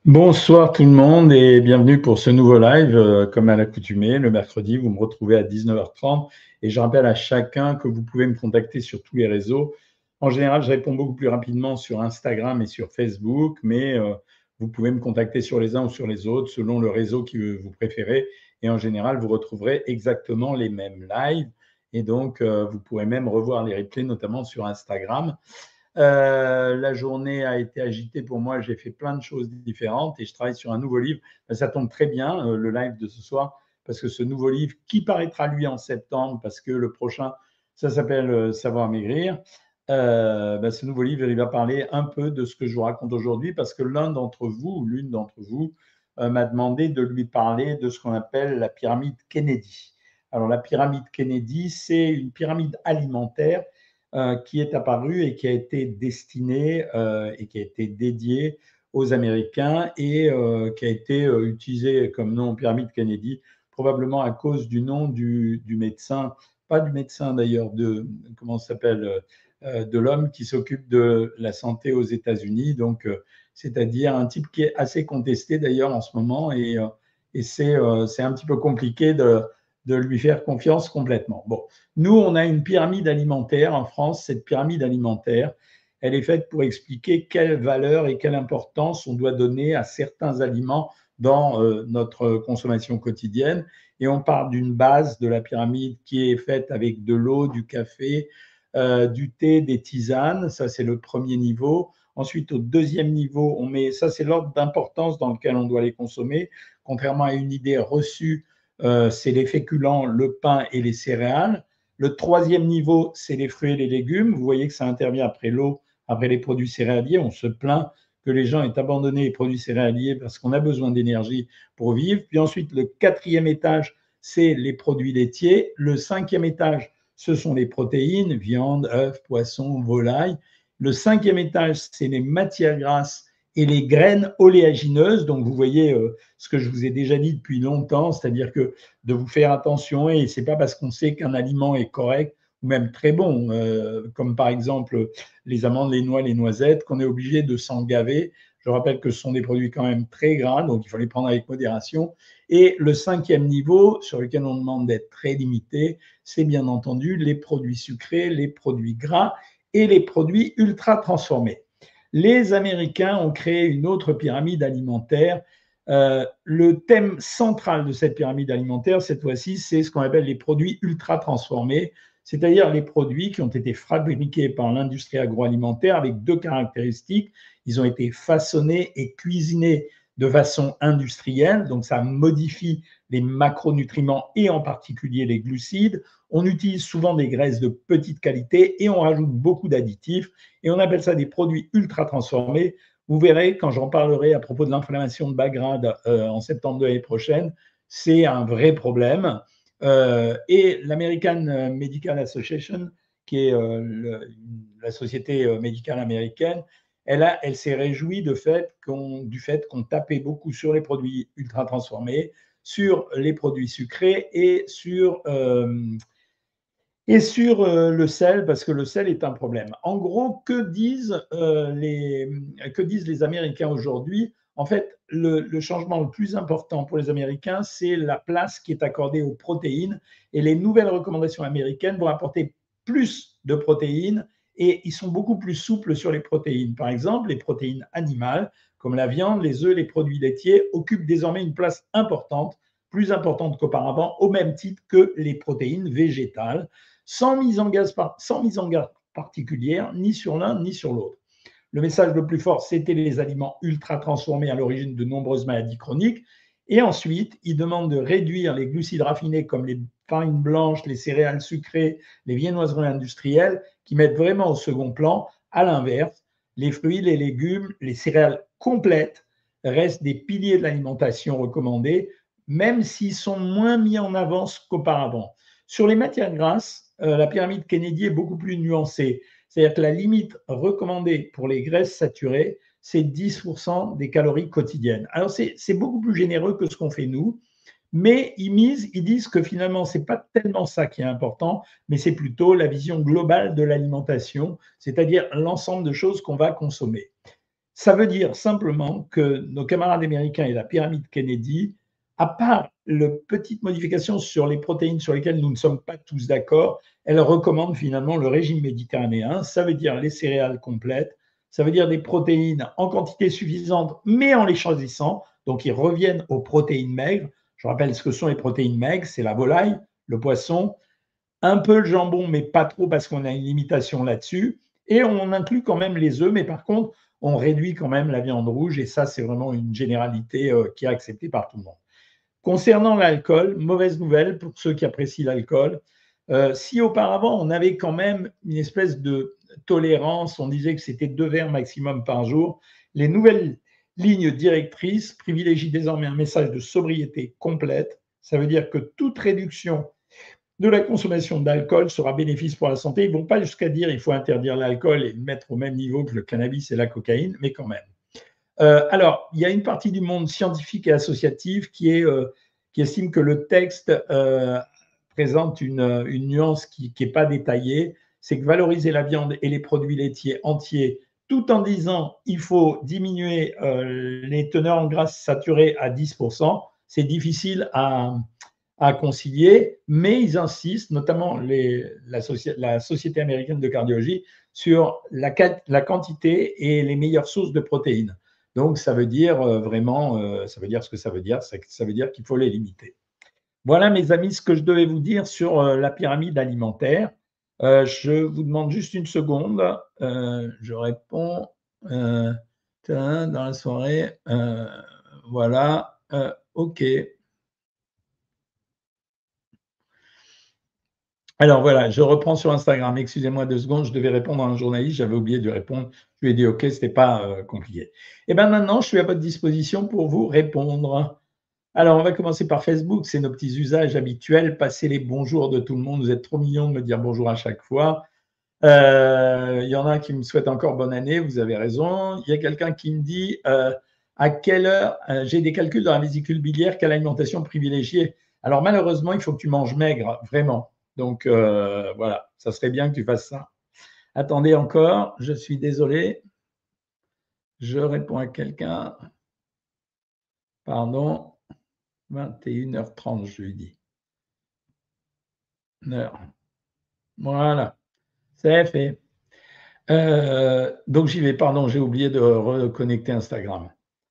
Bonsoir tout le monde et bienvenue pour ce nouveau live. Comme à l'accoutumée, le mercredi, vous me retrouvez à 19h30 et je rappelle à chacun que vous pouvez me contacter sur tous les réseaux. En général, je réponds beaucoup plus rapidement sur Instagram et sur Facebook, mais vous pouvez me contacter sur les uns ou sur les autres selon le réseau que vous préférez. Et en général, vous retrouverez exactement les mêmes lives et donc vous pourrez même revoir les replays, notamment sur Instagram. La journée a été agitée pour moi. J'ai fait plein de choses différentes et je travaille sur un nouveau livre. Ça tombe très bien, le live de ce soir, parce que ce nouveau livre, qui paraîtra lui en septembre, parce que le prochain, ça s'appelle Savoir maigrir. Ce nouveau livre, il va parler un peu de ce que je vous raconte aujourd'hui, parce que l'un d'entre vous, ou l'une d'entre vous, m'a demandé de lui parler de ce qu'on appelle la pyramide Kennedy. Alors, la pyramide Kennedy, c'est une pyramide alimentaire qui est apparu et qui a été destiné et qui a été dédié aux Américains et qui a été utilisé comme nom pyramide Kennedy, probablement à cause du nom du médecin, pas du médecin d'ailleurs, de comment ça s'appelle, de l'homme qui s'occupe de la santé aux États-Unis, donc c'est-à-dire un type qui est assez contesté d'ailleurs en ce moment et c'est un petit peu compliqué de lui faire confiance complètement. Bon, nous, on a une pyramide alimentaire en France. Cette pyramide alimentaire, elle est faite pour expliquer quelle valeur et quelle importance on doit donner à certains aliments dans notre consommation quotidienne. Et on part d'une base de la pyramide qui est faite avec de l'eau, du café, du thé, des tisanes. Ça, c'est le premier niveau. Ensuite, au deuxième niveau, on met, ça c'est l'ordre d'importance dans lequel on doit les consommer, contrairement à une idée reçue, c'est les féculents, le pain et les céréales. Le troisième niveau, c'est les fruits et les légumes. Vous voyez que ça intervient après l'eau, après les produits céréaliers. On se plaint que les gens aient abandonné les produits céréaliers parce qu'on a besoin d'énergie pour vivre. Puis ensuite, le quatrième étage, c'est les produits laitiers. Le cinquième étage, ce sont les protéines, viande, œufs, poissons, volailles. Le cinquième étage, c'est les matières grasses et les graines oléagineuses. Donc, vous voyez ce que je vous ai déjà dit depuis longtemps, c'est-à-dire que de vous faire attention, et ce n'est pas parce qu'on sait qu'un aliment est correct ou même très bon, comme par exemple les amandes, les noix, les noisettes, qu'on est obligé de s'en gaver. Je rappelle que ce sont des produits quand même très gras, donc il faut les prendre avec modération. Et le cinquième niveau, sur lequel on demande d'être très limité, c'est bien entendu les produits sucrés, les produits gras et les produits ultra transformés. Les Américains ont créé une autre pyramide alimentaire. Le thème central de cette pyramide alimentaire, cette fois-ci, c'est ce qu'on appelle les produits ultra transformés, c'est-à-dire les produits qui ont été fabriqués par l'industrie agroalimentaire avec deux caractéristiques. Ils ont été façonnés et cuisinés de façon industrielle, donc ça modifie les macronutriments et en particulier les glucides. On utilise souvent des graisses de petite qualité et on rajoute beaucoup d'additifs et on appelle ça des produits ultra transformés. Vous verrez, quand j'en parlerai à propos de l'inflammation de bas grade en septembre de l'année prochaine, c'est un vrai problème. Et l'American Medical Association, qui est la société médicale américaine, elle s'est réjouie du fait qu'on tapait beaucoup sur les produits ultra transformés, sur les produits sucrés et sur le sel, parce que le sel est un problème. En gros, que disent les Américains aujourd'hui? En fait, le changement le plus important pour les Américains, c'est la place qui est accordée aux protéines. Et les nouvelles recommandations américaines vont apporter plus de protéines et ils sont beaucoup plus souples sur les protéines. Par exemple, les protéines animales, comme la viande, les œufs, les produits laitiers, occupent désormais une place importante, plus importante qu'auparavant, au même titre que les protéines végétales, sans mise en garde particulière, ni sur l'un ni sur l'autre. Le message le plus fort, c'était les aliments ultra transformés à l'origine de nombreuses maladies chroniques. Et ensuite, ils demandent de réduire les glucides raffinés comme les farines blanches, les céréales sucrées, les viennoiseries industrielles, qui mettent vraiment au second plan. À l'inverse, les fruits, les légumes, les céréales complètes restent des piliers de l'alimentation recommandée, même s'ils sont moins mis en avance qu'auparavant. Sur les matières grasses, la pyramide Kennedy est beaucoup plus nuancée. C'est-à-dire que la limite recommandée pour les graisses saturées, c'est 10% des calories quotidiennes. Alors, c'est beaucoup plus généreux que ce qu'on fait nous, mais ils disent que finalement, ce n'est pas tellement ça qui est important, mais c'est plutôt la vision globale de l'alimentation, c'est-à-dire l'ensemble de choses qu'on va consommer. Ça veut dire simplement que nos camarades américains et la pyramide Kennedy, à part le petite modification sur les protéines sur lesquelles nous ne sommes pas tous d'accord, elles recommandent finalement le régime méditerranéen. Ça veut dire les céréales complètes, ça veut dire des protéines en quantité suffisante, mais en les choisissant. Donc, ils reviennent aux protéines maigres. Je rappelle ce que sont les protéines maigres, c'est la volaille, le poisson, un peu le jambon, mais pas trop parce qu'on a une limitation là-dessus. Et on inclut quand même les œufs, mais par contre, on réduit quand même la viande rouge. Et ça, c'est vraiment une généralité qui est acceptée par tout le monde. Concernant l'alcool, mauvaise nouvelle pour ceux qui apprécient l'alcool. Si auparavant, on avait quand même une espèce de tolérance, on disait que c'était 2 verres maximum par jour, les nouvelles lignes directrices privilégient désormais un message de sobriété complète. Ça veut dire que toute réduction de la consommation d'alcool sera bénéfique pour la santé. Ils ne vont pas jusqu'à dire qu'il faut interdire l'alcool et le mettre au même niveau que le cannabis et la cocaïne, mais quand même. Alors, il y a une partie du monde scientifique et associatif qui estime que le texte présente une nuance qui n'est pas détaillée, c'est que valoriser la viande et les produits laitiers entiers, tout en disant il faut diminuer les teneurs en gras saturées à 10%, c'est difficile à concilier, mais ils insistent, notamment la Société américaine de cardiologie, sur la quantité et les meilleures sources de protéines. Donc, ça veut dire vraiment, ça veut dire ce que ça veut dire, ça veut dire qu'il faut les limiter. Voilà, mes amis, ce que je devais vous dire sur la pyramide alimentaire. Je vous demande juste une seconde. Je réponds dans la soirée. Voilà. OK. Alors voilà, je reprends sur Instagram. Excusez-moi 2 secondes, je devais répondre à un journaliste, j'avais oublié de répondre. Je lui ai dit OK, ce n'était pas compliqué. Et bien maintenant, je suis à votre disposition pour vous répondre. Alors, on va commencer par Facebook, c'est nos petits usages habituels. Passez les bonjours de tout le monde. Vous êtes trop mignons de me dire bonjour à chaque fois. Il y en a qui me souhaitent encore bonne année, vous avez raison. Il y a quelqu'un qui me dit à quelle heure j'ai des calculs dans la vésicule biliaire, quelle alimentation privilégiée. Alors malheureusement, il faut que tu manges maigre, vraiment. Donc voilà, ça serait bien que tu fasses ça. Attendez encore, je suis désolé. Je réponds à quelqu'un. Pardon, 21h30, je lui dis. Voilà, c'est fait. Donc j'y vais, pardon, j'ai oublié de reconnecter Instagram.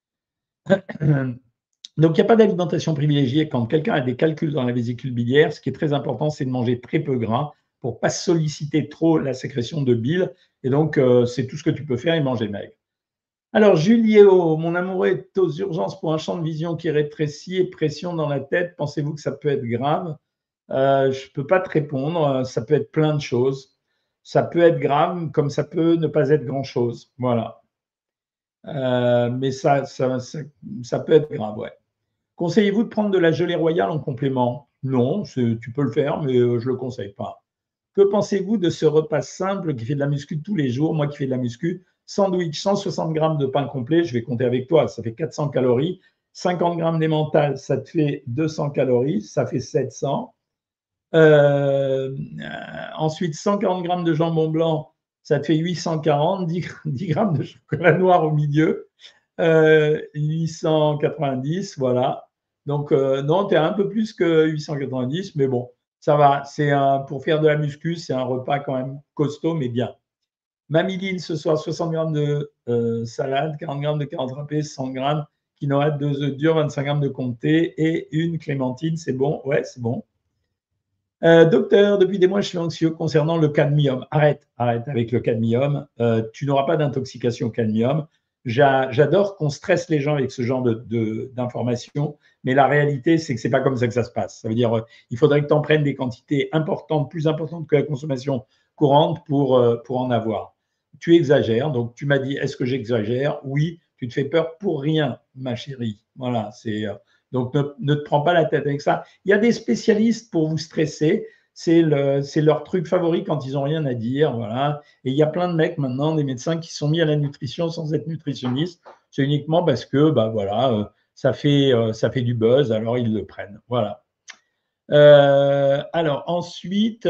Donc, il n'y a pas d'alimentation privilégiée quand quelqu'un a des calculs dans la vésicule biliaire. Ce qui est très important, c'est de manger très peu gras pour ne pas solliciter trop la sécrétion de bile. Et donc, c'est tout ce que tu peux faire et manger maigre. Alors, Juliéo, mon amoureux est aux urgences pour un champ de vision qui rétrécit et pression dans la tête. Pensez-vous que ça peut être grave? Je ne peux pas te répondre. Ça peut être plein de choses. Ça peut être grave, comme ça peut ne pas être grand-chose. Voilà. Mais ça peut être grave, ouais. Conseillez-vous de prendre de la gelée royale en complément? Non, tu peux le faire, mais je ne le conseille pas. Que pensez-vous de ce repas simple qui fait de la muscu tous les jours? Moi qui fais de la muscu, sandwich, 160 grammes de pain complet, je vais compter avec toi, ça fait 400 calories. 50 grammes d'emmental, ça te fait 200 calories, ça fait 700. Ensuite, 140 grammes de jambon blanc, ça te fait 840. 10 grammes de chocolat noir au milieu, 890, voilà. Donc, non, tu es un peu plus que 890, mais bon, ça va. Pour faire de la muscu, c'est un repas quand même costaud, mais bien. Mamiline, ce soir, 60 grammes de salade, 40 grammes de carottes râpées, 100 grammes, quinoa, 2 œufs durs, 25 grammes de comté et une clémentine, c'est bon? Ouais, c'est bon. Docteur, depuis des mois, je suis anxieux concernant le cadmium. Arrête avec le cadmium. Tu n'auras pas d'intoxication au cadmium. J'adore qu'on stresse les gens avec ce genre d'informations, mais la réalité, c'est que c'est pas comme ça que ça se passe. Ça veut dire, il faudrait que tu en prennes des quantités importantes, plus importantes que la consommation courante pour en avoir. Tu exagères, donc tu m'as dit, est-ce que j'exagère? Oui, tu te fais peur pour rien, ma chérie. Voilà, donc ne te prends pas la tête avec ça. Il y a des spécialistes pour vous stresser. C'est leur truc favori quand ils n'ont rien à dire. Voilà. Et il y a plein de mecs maintenant, des médecins qui sont mis à la nutrition sans être nutritionnistes. C'est uniquement parce que bah, voilà, ça fait du buzz, alors ils le prennent. Voilà. Alors ensuite,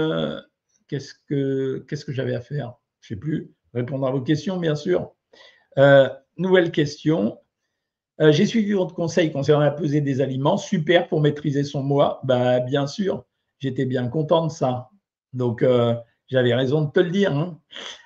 qu'est-ce que j'avais à faire? Je ne sais plus. Répondre à vos questions, bien sûr. Nouvelle question. J'ai suivi votre conseil concernant la pesée des aliments. Super pour maîtriser son poids. Bah, bien sûr, j'étais bien content de ça. Donc, j'avais raison de te le dire. Hein.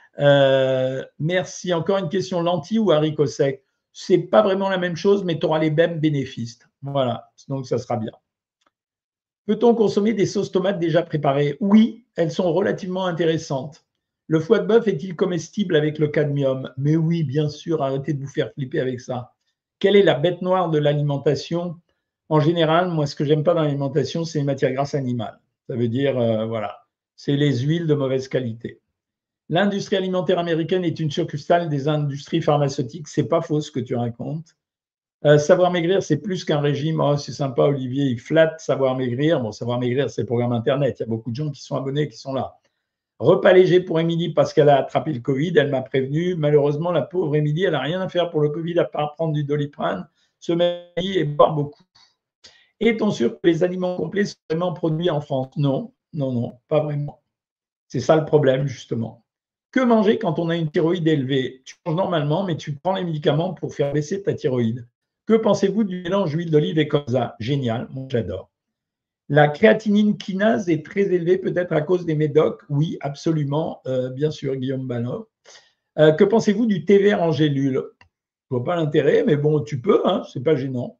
Merci. Encore une question, lentilles ou haricots secs? C'est pas vraiment la même chose, mais tu auras les mêmes bénéfices. Voilà, donc ça sera bien. Peut-on consommer des sauces tomates déjà préparées? Oui, elles sont relativement intéressantes. Le foie de bœuf est-il comestible avec le cadmium? Mais oui, bien sûr, arrêtez de vous faire flipper avec ça. Quelle est la bête noire de l'alimentation? En général, moi, ce que j'aime pas dans l'alimentation, c'est les matières grasses animales. Ça veut dire, voilà, c'est les huiles de mauvaise qualité. L'industrie alimentaire américaine est une succursale des industries pharmaceutiques. C'est pas faux ce que tu racontes. Savoir maigrir, c'est plus qu'un régime. Oh, c'est sympa, Olivier, il flatte Savoir maigrir. Bon, Savoir maigrir, c'est le programme Internet. Il y a beaucoup de gens qui sont abonnés, qui sont là. Repas léger pour Émilie parce qu'elle a attrapé le Covid. Elle m'a prévenu. Malheureusement, la pauvre Émilie, elle n'a rien à faire pour le Covid à part prendre du Doliprane, se mettre et boire beaucoup. Est-on sûr que les aliments complets sont vraiment produits en France? Non, non, non, pas vraiment. C'est ça le problème, justement. Que manger quand on a une thyroïde élevée? Tu manges normalement, mais tu prends les médicaments pour faire baisser ta thyroïde. Que pensez-vous du mélange huile d'olive et colza? Génial, moi j'adore. La créatinine kinase est très élevée, peut-être à cause des médocs? Oui, absolument, bien sûr, Guillaume Ballot. Que pensez-vous du thé vert en gélule? Je ne vois pas l'intérêt, mais bon, tu peux, hein, c'est pas gênant.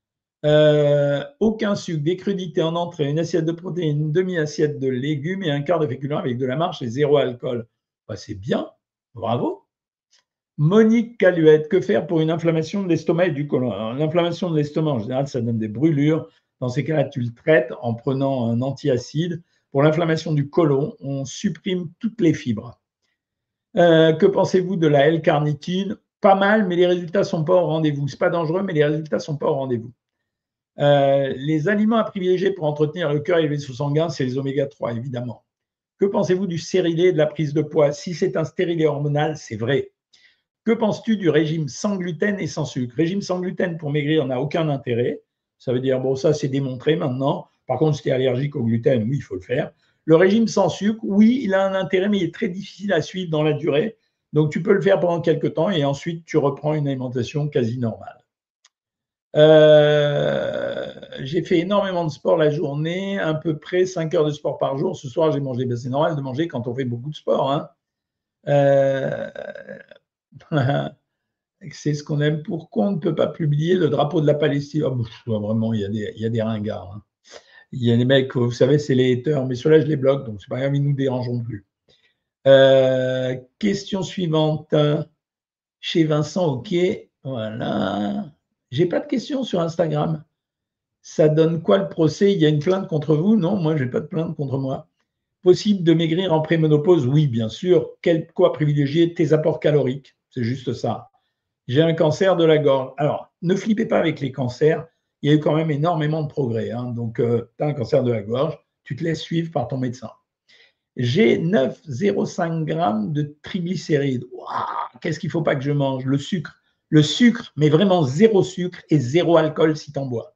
Aucun sucre, des crudités en entrée, une assiette de protéines, une demi-assiette de légumes et un quart de féculents avec de la marche et zéro alcool. Bah, c'est bien, bravo. Monique Caluette, que faire pour une inflammation de l'estomac et du côlon? L'inflammation de l'estomac, en général, ça donne des brûlures. Dans ces cas-là, tu le traites en prenant un antiacide. Pour l'inflammation du côlon, on supprime toutes les fibres. Que pensez-vous de la L-carnitine? Pas mal, mais les résultats ne sont pas au rendez-vous. Ce n'est pas dangereux, mais les résultats ne sont pas au rendez-vous. Les aliments à privilégier pour entretenir le cœur et les vaisseaux sanguins, c'est les oméga 3, évidemment. Que pensez-vous du stérilet et de la prise de poids? Si c'est un stérilet hormonal, c'est vrai. Que penses-tu du régime sans gluten et sans sucre? Régime sans gluten pour maigrir n'a aucun intérêt. Ça veut dire, bon, ça c'est démontré maintenant. Par contre, si tu es allergique au gluten, oui, il faut le faire. Le régime sans sucre, oui, il a un intérêt, mais il est très difficile à suivre dans la durée. Donc, tu peux le faire pendant quelques temps et ensuite, tu reprends une alimentation quasi normale. J'ai fait énormément de sport la journée, à peu près 5 heures de sport par jour. Ce soir, j'ai mangé. Ben, c'est normal de manger quand on fait beaucoup de sport. Hein. C'est ce qu'on aime. Pourquoi on ne peut pas publier le drapeau de la Palestine? Oh, vraiment, il y a des ringards. Hein. Il y a des mecs, vous savez, c'est les haters, mais ceux-là, je les bloque, donc c'est pas grave, ils nous dérangeront plus. Question suivante. Chez Vincent, ok. Voilà. J'ai pas de questions sur Instagram. Ça donne quoi le procès? Il y a une plainte contre vous? Non, moi, je n'ai pas de plainte contre moi. Possible de maigrir en préménopause? Oui, bien sûr. Quoi privilégier? Tes apports caloriques. C'est juste ça. J'ai un cancer de la gorge. Alors, ne flippez pas avec les cancers. Il y a eu quand même énormément de progrès. Hein. Donc, tu as un cancer de la gorge, tu te laisses suivre par ton médecin. J'ai 9,05 grammes de triglycérides. Waouh, qu'est-ce qu'il ne faut pas que je mange? Le sucre. Le sucre, mais vraiment zéro sucre et zéro alcool si tu en bois.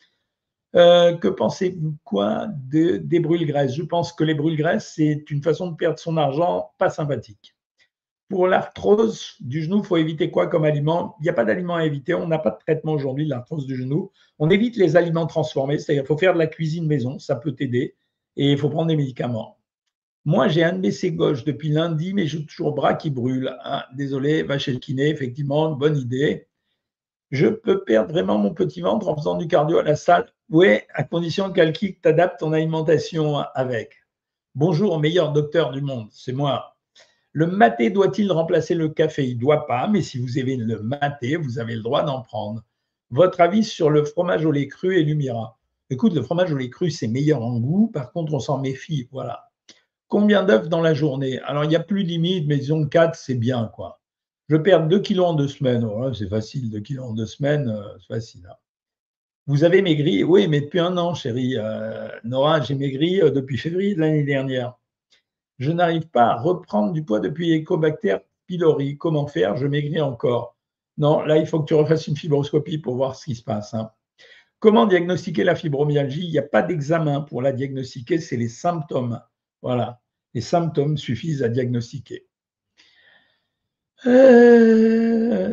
Que pensez-vous quoi des brûle-graisses? Je pense que les brûle-graisses, c'est une façon de perdre son argent pas sympathique. Pour l'arthrose du genou, il faut éviter quoi comme aliment? Il n'y a pas d'aliment à éviter. On n'a pas de traitement aujourd'hui de l'arthrose du genou. On évite les aliments transformés, c'est-à-dire qu'il faut faire de la cuisine maison, ça peut t'aider, et il faut prendre des médicaments. Moi, j'ai un de mes C gauche depuis lundi, mais j'ai toujours le bras qui brûle. Ah, désolé, va chez le kiné, effectivement, bonne idée. Je peux perdre vraiment mon petit ventre en faisant du cardio à la salle? Oui, à condition que tu adaptes ton alimentation avec. Bonjour, meilleur docteur du monde, c'est moi. Le maté doit-il remplacer le café? Il ne doit pas, mais si vous avez le maté, vous avez le droit d'en prendre. Votre avis sur le fromage au lait cru et l'Humira? Écoute, le fromage au lait cru, c'est meilleur en goût. Par contre, on s'en méfie. Voilà. Combien d'œufs dans la journée? Alors, il n'y a plus de limite, mais disons 4, c'est bien, quoi. Je perds 2 kilos en 2 semaines. Oh, c'est facile, 2 kilos en 2 semaines, c'est facile. Hein. Vous avez maigri? Oui, mais depuis un an, chérie. Nora, j'ai maigri depuis février de l'année dernière. Je n'arrive pas à reprendre du poids depuis Helicobacter pylori. Comment faire? Je maigris encore. Non, là, il faut que tu refasses une fibroscopie pour voir ce qui se passe. Hein. Comment diagnostiquer la fibromyalgie? Il n'y a pas d'examen pour la diagnostiquer, c'est les symptômes. Voilà, les symptômes suffisent à diagnostiquer.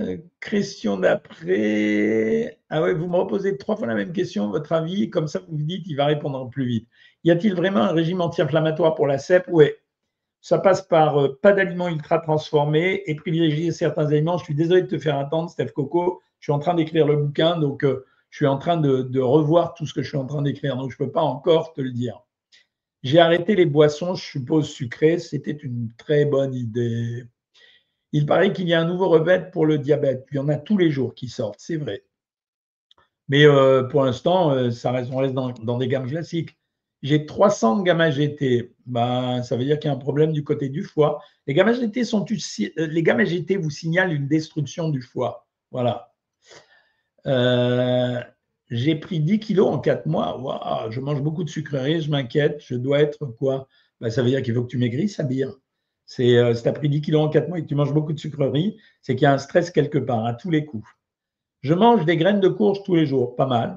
Question d'après. Ah ouais, vous me reposez 3 fois la même question, votre avis, comme ça vous vous dites, il va répondre plus vite. Y a-t-il vraiment un régime anti-inflammatoire pour la CEP? Oui. Ça passe par pas d'aliments ultra transformés et privilégier certains aliments. Je suis désolé de te faire attendre, Steph Coco. Je suis en train d'écrire le bouquin, donc je suis en train de revoir tout ce que je suis en train d'écrire, donc je ne peux pas encore te le dire. J'ai arrêté les boissons, je suppose sucrées, c'était une très bonne idée. Il paraît qu'il y a un nouveau remède pour le diabète. Il y en a tous les jours qui sortent, c'est vrai. Mais pour l'instant, on reste dans des gammes classiques. J'ai 300 gamma GT. Ben, ça veut dire qu'il y a un problème du côté du foie. Les gamma GT, les gamma GT vous signalent une destruction du foie. Voilà. Euh, j'ai pris 10 kilos en 4 mois. Wow, je mange beaucoup de sucreries, je m'inquiète. Je dois être quoi? Ben, ça veut dire qu'il faut que tu maigrisses, Sabir. Si tu as pris 10 kilos en 4 mois et que tu manges beaucoup de sucreries, c'est qu'il y a un stress quelque part, à tous les coups. Je mange des graines de courge tous les jours, pas mal.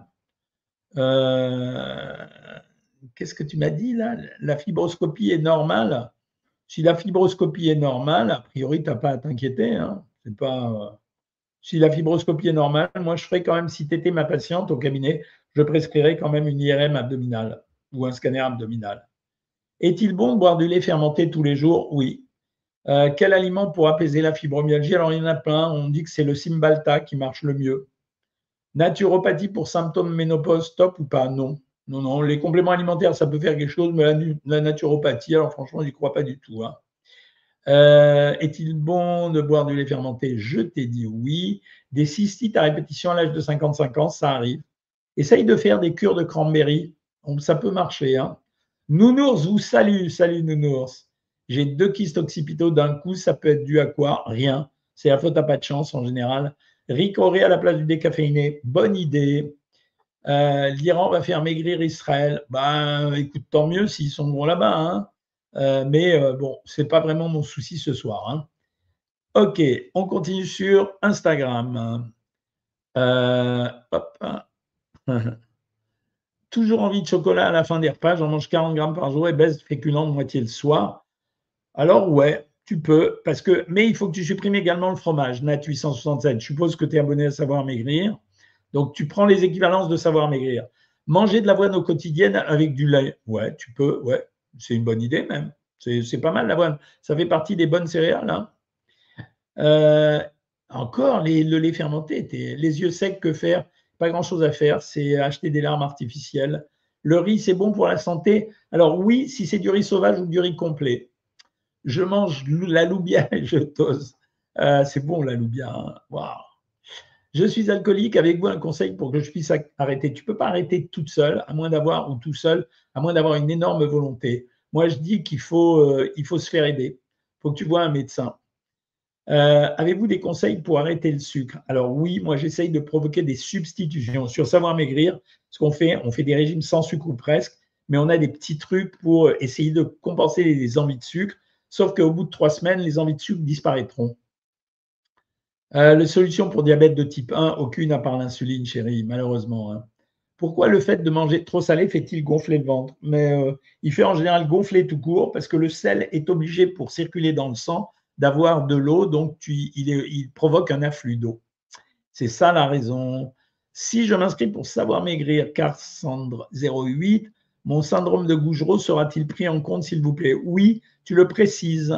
Euh, Qu'est-ce que tu m'as dit là? La fibroscopie est normale. Si la fibroscopie est normale, a priori, tu n'as pas à t'inquiéter. Hein. C'est pas, si la fibroscopie est normale, moi, je ferais quand même, si tu étais ma patiente au cabinet, je prescrirais quand même une IRM abdominale ou un scanner abdominal. Est-il bon de boire du lait fermenté tous les jours? Oui. Quel aliment pour apaiser la fibromyalgie? Alors, il y en a plein. On dit que c'est le Cymbalta qui marche le mieux. Naturopathie pour symptômes ménopause, top ou pas? Non. Non, non. Les compléments alimentaires, ça peut faire quelque chose, mais la naturopathie, alors franchement, je n'y crois pas du tout. Hein. Est-il bon de boire du lait fermenté? Je t'ai dit oui. Des cystites à répétition à l'âge de 55 ans, ça arrive. Essaye de faire des cures de cranberry. Ça peut marcher. Hein. Nounours vous salue. Salut Nounours. J'ai 2 kystes occipitaux d'un coup. Ça peut être dû à quoi? Rien. C'est la faute à pas de chance en général. Ricoré à la place du décaféiné. Bonne idée. L'Iran va faire maigrir Israël. Ben, écoute, tant mieux s'ils sont bons là-bas. Hein. Mais bon, c'est pas vraiment mon souci ce soir. Hein. Ok, on continue sur Instagram. Hop. Toujours envie de chocolat à la fin des repas. J'en mange 40 grammes par jour et baisse féculent de moitié le soir. Alors ouais, tu peux, mais il faut que tu supprimes également le fromage, Nat 867. Je suppose que tu es abonné à Savoir Maigrir. Donc tu prends les équivalences de Savoir Maigrir. Manger de l'avoine au quotidien avec du lait. Ouais, tu peux, ouais. C'est une bonne idée même. C'est pas mal l'avoine. Ça fait partie des bonnes céréales. Hein. Euh, Encore, le lait fermenté, les yeux secs, que faire? Pas grand-chose à faire, c'est acheter des larmes artificielles. Le riz, c'est bon pour la santé? Alors oui, si c'est du riz sauvage ou du riz complet. Je mange la loubia et je tose. C'est bon la loubia. Hein. Wow. Je suis alcoolique. Avec vous un conseil pour que je puisse arrêter? Tu ne peux pas arrêter toute seule, à moins d'avoir, ou tout seul, à moins d'avoir une énorme volonté. Moi, je dis qu'il faut, il faut se faire aider. Il faut que tu vois un médecin. Avez-vous des conseils pour arrêter le sucre? Alors oui, moi j'essaye de provoquer des substitutions. Sur Savoir Maigrir, ce qu'on fait, on fait des régimes sans sucre ou presque, mais on a des petits trucs pour essayer de compenser les envies de sucre, sauf qu'au bout de 3 semaines, les envies de sucre disparaîtront. La solution pour diabète de type 1, aucune à part l'insuline, chérie, malheureusement. Hein. Pourquoi le fait de manger trop salé fait-il gonfler le ventre? Mais il fait en général gonfler tout court parce que le sel est obligé pour circuler dans le sang d'avoir de l'eau, donc il provoque un afflux d'eau. C'est ça la raison. Si je m'inscris pour Savoir Maigrir, Cassandre 08, mon syndrome de Gougerot sera-t-il pris en compte, s'il vous plaît? Oui, tu le précises.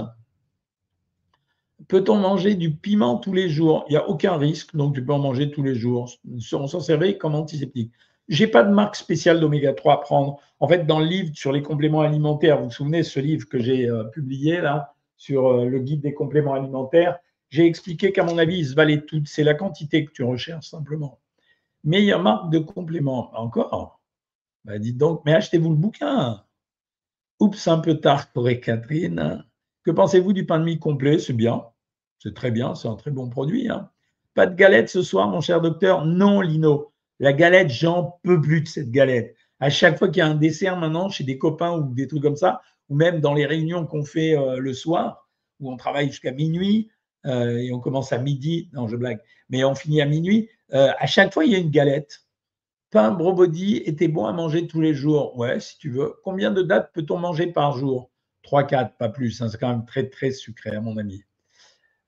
Peut-on manger du piment tous les jours? Il n'y a aucun risque, donc tu peux en manger tous les jours. On s'en servait comme antiseptique. Je n'ai pas de marque spéciale d'oméga 3 à prendre. En fait, dans le livre sur les compléments alimentaires, vous vous souvenez, ce livre que j'ai publié là, sur le guide des compléments alimentaires, j'ai expliqué qu'à mon avis, ils se valaient toutes. C'est la quantité que tu recherches simplement. Meilleure marque de compléments. Encore? Bah, dites donc, mais achetez-vous le bouquin. Oups, un peu tard, pourrait Catherine. Que pensez-vous du pain de mie complet? C'est bien. C'est très bien, c'est un très bon produit. Hein. Pas de galette ce soir, mon cher docteur? Non, Lino. La galette, j'en peux plus de cette galette. À chaque fois qu'il y a un dessert maintenant, chez des copains ou des trucs comme ça, ou même dans les réunions qu'on fait le soir, où on travaille jusqu'à minuit et on commence à midi, non, je blague, mais on finit à minuit, à chaque fois, il y a une galette. Pain brobody était bon à manger tous les jours. Ouais, si tu veux. Combien de dates peut-on manger par jour? 3, 4, pas plus. Hein. C'est quand même très, très sucré, à mon ami.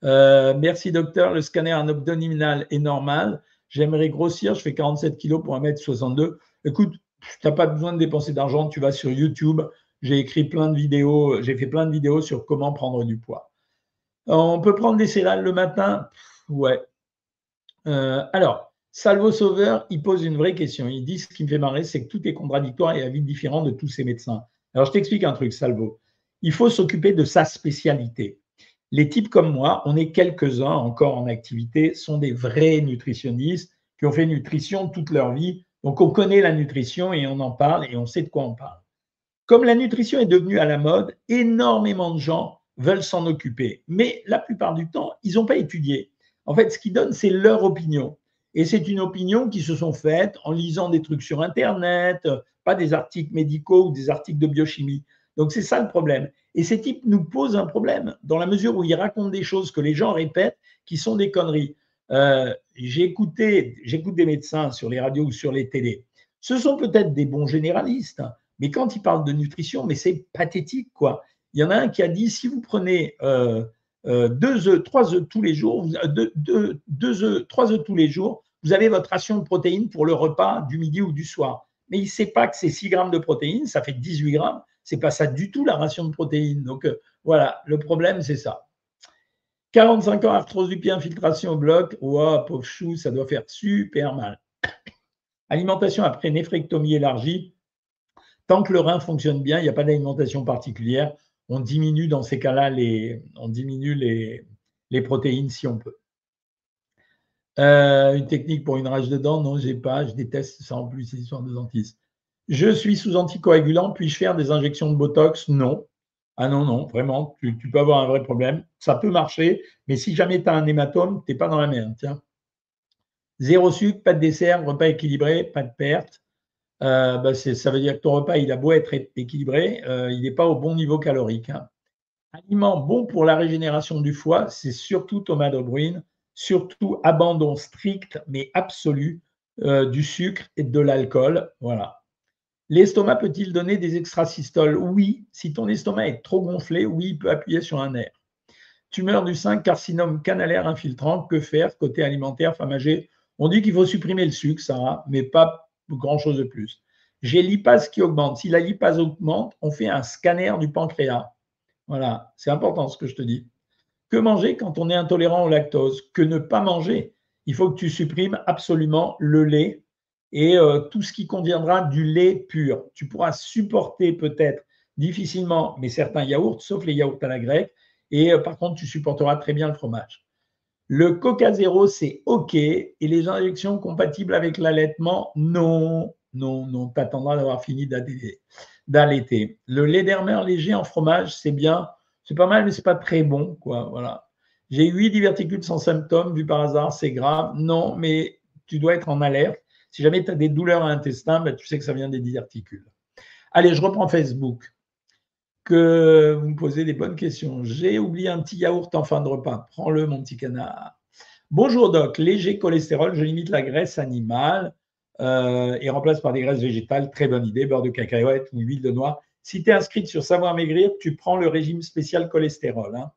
Merci docteur, le scanner abdominal est normal. J'aimerais grossir, je fais 47 kilos pour 1m62. Écoute, tu n'as pas besoin de dépenser d'argent, tu vas sur YouTube. J'ai écrit plein de vidéos, j'ai fait plein de vidéos sur comment prendre du poids. On peut prendre des céréales le matin? Ouais. Alors, Salvo Sauveur, il pose une vraie question. Il dit, ce qui me fait marrer, c'est que tout est contradictoire et avis différent de tous ces médecins. Alors, je t'explique un truc, Salvo. Il faut s'occuper de sa spécialité. Les types comme moi, on est quelques-uns encore en activité, sont des vrais nutritionnistes qui ont fait nutrition toute leur vie. Donc, on connaît la nutrition et on en parle et on sait de quoi on parle. Comme la nutrition est devenue à la mode, énormément de gens veulent s'en occuper. Mais la plupart du temps, ils n'ont pas étudié. En fait, ce qu'ils donnent, c'est leur opinion. Et c'est une opinion qui se sont faites en lisant des trucs sur Internet, pas des articles médicaux ou des articles de biochimie. Donc, c'est ça le problème. Et ces types nous posent un problème dans la mesure où ils racontent des choses que les gens répètent qui sont des conneries. J'écoute des médecins sur les radios ou sur les télés. Ce sont peut-être des bons généralistes, mais quand ils parlent de nutrition, mais c'est pathétique, quoi. Il y en a un qui a dit, si vous prenez 3 œufs tous les jours, 3 œufs tous les jours, vous avez votre ration de protéines pour le repas du midi ou du soir. Mais il ne sait pas que c'est 6 grammes de protéines, ça fait 18 grammes. C'est pas ça du tout la ration de protéines. Donc voilà, le problème, c'est ça. 45 ans, arthrose du pied, infiltration au bloc. Wow, pauvre chou, ça doit faire super mal. Alimentation après néphrectomie élargie. Tant que le rein fonctionne bien, il n'y a pas d'alimentation particulière. On diminue dans ces cas-là les protéines si on peut. Une technique pour une rage de dents? Non, j'ai pas. Je déteste ça en plus, ces histoires de dentiste. Je suis sous anticoagulant. Puis-je faire des injections de Botox? Non. Ah non, non, vraiment, tu peux avoir un vrai problème. Ça peut marcher, mais si jamais tu as un hématome, tu n'es pas dans la merde. Tiens. Zéro sucre, pas de dessert, repas équilibré, pas de perte. Ça veut dire que ton repas, il a beau être équilibré, il n'est pas au bon niveau calorique. Hein. Aliment bon pour la régénération du foie, c'est surtout Thomas de Bruyne, surtout abandon strict mais absolu du sucre et de l'alcool. Voilà. L'estomac peut-il donner des extrasystoles? Oui, si ton estomac est trop gonflé, oui, il peut appuyer sur un nerf. Tumeur du sein, carcinome canalaire infiltrant, que faire côté alimentaire, femme âgée? On dit qu'il faut supprimer le sucre, Sarah, mais pas grand-chose de plus. J'ai lipase qui augmente. Si la lipase augmente, on fait un scanner du pancréas. Voilà, c'est important ce que je te dis. Que manger quand on est intolérant au lactose? Que ne pas manger? Il faut que tu supprimes absolument le lait et tout ce qui contiendra du lait pur. Tu pourras supporter peut-être difficilement, mais certains yaourts, sauf les yaourts à la grecque, et par contre, tu supporteras très bien le fromage. Le Coca Zéro, c'est OK, et les injections compatibles avec l'allaitement, non, non, non, tu attendras d'avoir fini d'allaiter. Le lait d'Hermer léger en fromage, c'est bien, c'est pas mal, mais c'est pas très bon, quoi, voilà. J'ai 8 diverticules sans symptômes, vu par hasard, c'est grave. Non, mais tu dois être en alerte. Si jamais tu as des douleurs à l'intestin, ben, tu sais que ça vient des diverticules. Allez, je reprends Facebook. Que vous me posez des bonnes questions. J'ai oublié un petit yaourt en fin de repas. Prends-le, mon petit canard. Bonjour doc, léger cholestérol, je limite la graisse animale et remplace par des graisses végétales. Très bonne idée, beurre de cacahuète ou huile de noix. Si tu es inscrite sur Savoir Maigrir, tu prends le régime spécial cholestérol. Hein.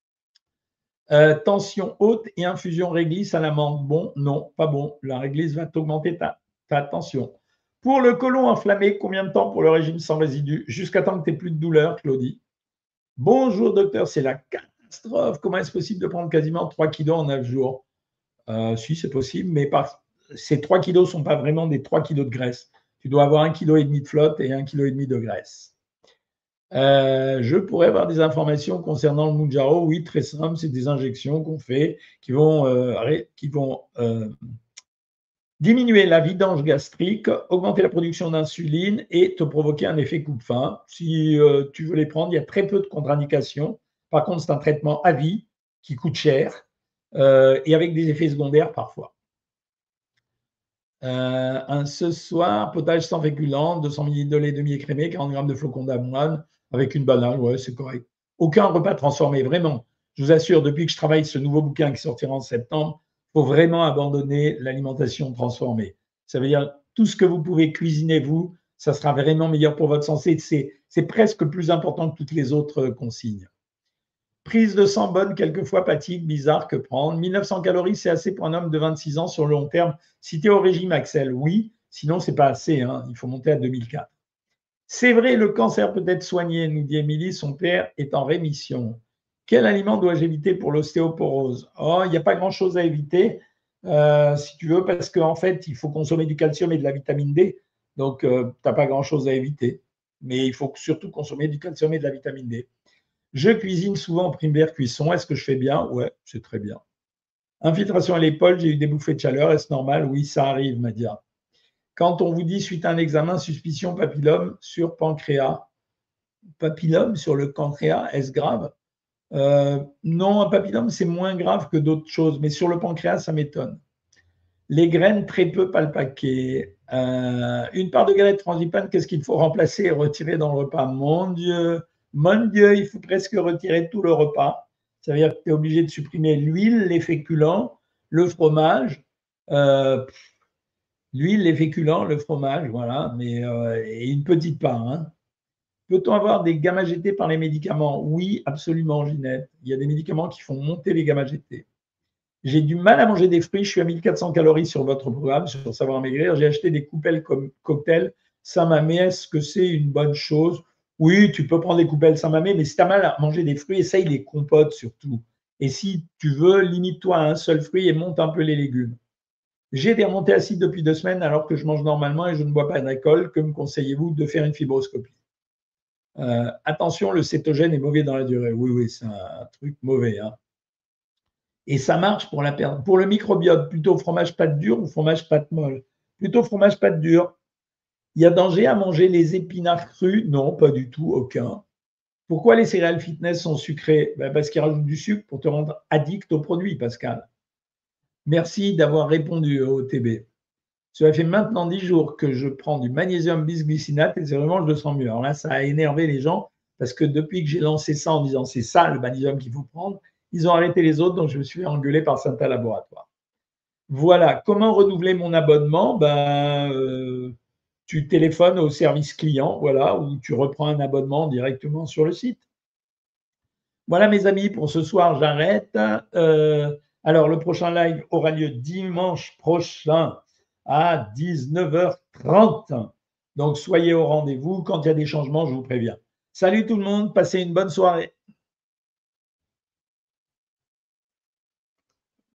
Tension haute et infusion réglisse à la menthe. Bon, non, pas bon. La réglisse va t'augmenter ta tension. Pour le côlon enflammé, combien de temps pour le régime sans résidus? Jusqu'à temps que tu n'aies plus de douleur, Claudie. Bonjour docteur, c'est la catastrophe. Comment est-ce possible de prendre quasiment 3 kilos en 9 jours? Si, c'est possible, mais ces 3 kilos ne sont pas vraiment des 3 kilos de graisse. Tu dois avoir 1,5 kg de flotte et 1,5 kg de graisse. Je pourrais avoir des informations concernant le Mounjaro. Oui, très simple, c'est des injections qu'on fait qui vont diminuer la vidange gastrique, augmenter la production d'insuline et te provoquer un effet coup de faim. Si tu veux les prendre, il y a très peu de contre-indications. Par contre, c'est un traitement à vie qui coûte cher et avec des effets secondaires parfois. Ce soir, potage sans féculents, 200 ml de lait demi-écrémé, 40 g de flocons d'avoine avec une banane, ouais, c'est correct. Aucun repas transformé, vraiment. Je vous assure, depuis que je travaille ce nouveau bouquin qui sortira en septembre, il faut vraiment abandonner l'alimentation transformée. Ça veut dire tout ce que vous pouvez cuisiner vous, ça sera vraiment meilleur pour votre santé. C'est presque plus important que toutes les autres consignes. Prise de sang bonne, quelquefois fatigue, bizarre, que prendre. 1900 calories, c'est assez pour un homme de 26 ans sur le long terme. Si tu es au régime, Axel, oui. Sinon, c'est pas assez. Hein. Il faut monter à 2004. C'est vrai, le cancer peut être soigné, nous dit Émilie. Son père est en rémission. Quel aliment dois-je éviter pour l'ostéoporose? Oh, il n'y a pas grand-chose à éviter, si tu veux, parce qu'en fait, il faut consommer du calcium et de la vitamine D. Donc, tu n'as pas grand-chose à éviter. Mais il faut surtout consommer du calcium et de la vitamine D. Je cuisine souvent en primaire cuisson. Est-ce que je fais bien? Ouais, c'est très bien. Infiltration à l'épaule, j'ai eu des bouffées de chaleur. Est-ce normal? Oui, ça arrive, Madia. Quand on vous dit suite à un examen, suspicion papillome sur pancréas, papillome sur le pancréas, est-ce grave? Non, un papillome, c'est moins grave que d'autres choses, mais sur le pancréas, ça m'étonne. Les graines, très peu, pas le paquet. Une part de galette frangipane, qu'est-ce qu'il faut remplacer et retirer dans le repas? Mon Dieu, il faut presque retirer tout le repas. Ça veut dire que tu es obligé de supprimer l'huile, les féculents, le fromage. Euh, L'huile, les féculents, le fromage, voilà, mais et une petite part. Hein. Peut-on avoir des gamma-GT par les médicaments? Oui, absolument, Ginette. Il y a des médicaments qui font monter les gamma-GT. J'ai du mal à manger des fruits. Je suis à 1400 calories sur votre programme, sur Savoir Maigrir. J'ai acheté des coupelles comme cocktail Samamé. Est-ce que c'est une bonne chose? Oui, tu peux prendre des coupelles Samamé, mais si tu as mal à manger des fruits, essaye les compotes surtout. Et si tu veux, limite-toi à un seul fruit et monte un peu les légumes. J'ai des remontées acides depuis 2 semaines alors que je mange normalement et je ne bois pas d'alcool. Que me conseillez-vous de faire une fibroscopie? Attention, le cétogène est mauvais dans la durée. Oui, oui, c'est un truc mauvais. Hein. Et ça marche pour la perte. Pour le microbiote, plutôt fromage pâte dure ou fromage pâte molle? Plutôt fromage pâte dure. Il y a danger à manger les épinards crus? Non, pas du tout, aucun. Pourquoi les céréales fitness sont sucrées? Parce qu'ils rajoutent du sucre pour te rendre addict au produit, Pascal. Merci d'avoir répondu au TB. Cela fait maintenant 10 jours que je prends du magnésium bisglycinate et c'est vraiment, je le sens mieux. Alors là, ça a énervé les gens parce que depuis que j'ai lancé ça en disant c'est ça le magnésium qu'il faut prendre, ils ont arrêté les autres, donc je me suis fait engueuler par Santa Laboratoire. Voilà, comment renouveler mon abonnement? Tu téléphones au service client, voilà, ou tu reprends un abonnement directement sur le site. Voilà mes amis, pour ce soir, j'arrête. Alors, le prochain live aura lieu dimanche prochain à 19h30. Donc, soyez au rendez-vous. Quand il y a des changements, je vous préviens. Salut tout le monde, passez une bonne soirée.